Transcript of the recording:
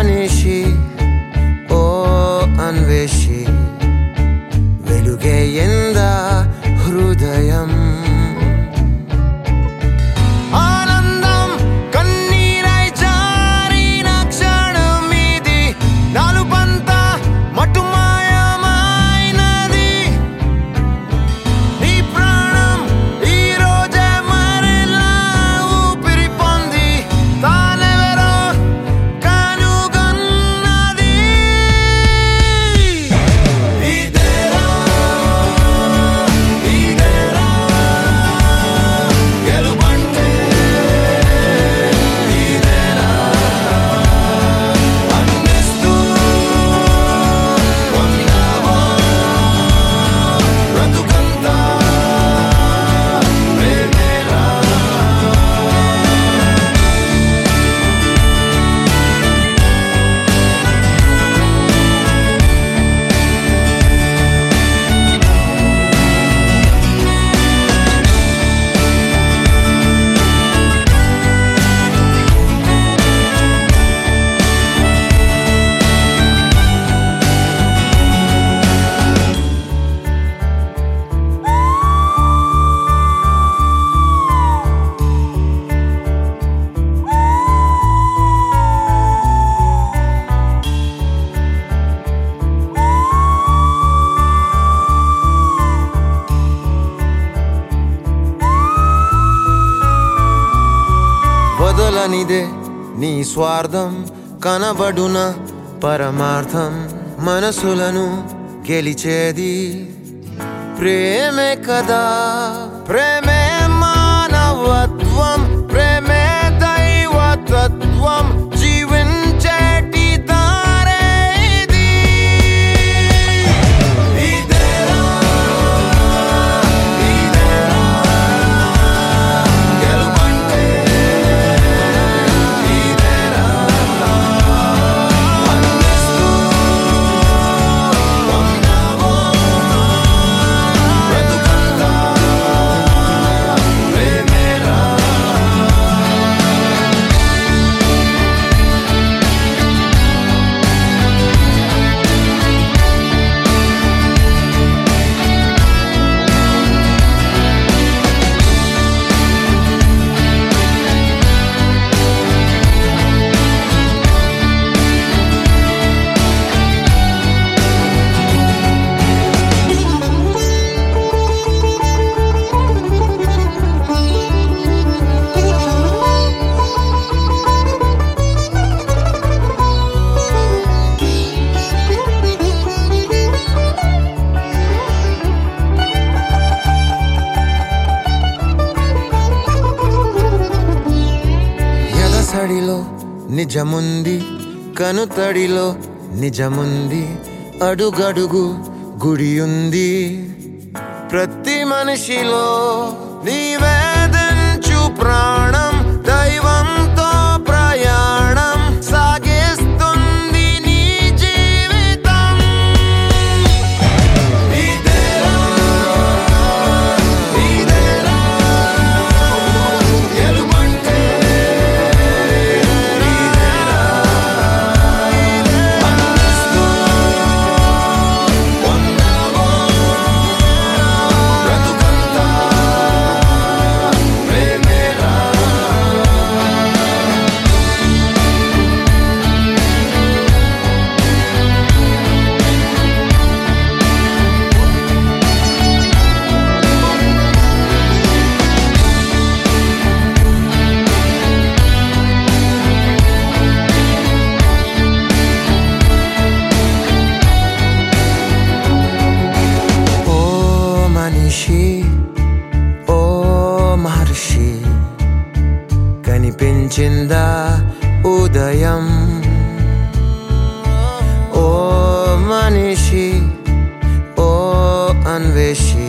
మనిషి ఓ అన్వేషి వెలుగే ఎంద హృదయం ఆనందం కన్నీరై జారిన క్షణమిది నాలుపంత మటుమాయమైనది నీ ప్రాణం ఈ రోజే మరలా ఊపిరి పొంది తానెవరో కనుగొన్నది ఇదేరా గెలుపంటే ఇదేరా అందిస్తూ ఉన్నావో బ్రతుకంతా ప్రేమేరా వదలనిదే నీ స్వార్థం కనబడున పరమార్థం మనసులను గెలిచేది ప్రేమే కదా ప్రేమే మానవత్వం ప్రేమే దైవతత్వం జీవించేటి దారే ఇది ఇదేరా గెలుపంటే ఇదేరా అందిస్తూ ఉన్నావో బ్రతుకంతా ప్రేమేరా ఎదసడిలో నిజముంది కనుతడిలో నిజముంది అడుగడుగు గుడియుంది ప్రతి మనిషిలో నీవేదించు ప్రాణం దైవంతో ప్రయాణం సాగిస్తుంది నీ జీవితం ఇదేరా గెలుపంటే అందిస్తూ ఉన్నావో బ్రతుకంతా ప్రేమేరా ఓ మనిషి ఓ మహర్షి కనిపించిందా ఉదయం ఓ మనిషి ఓ అన్వేషి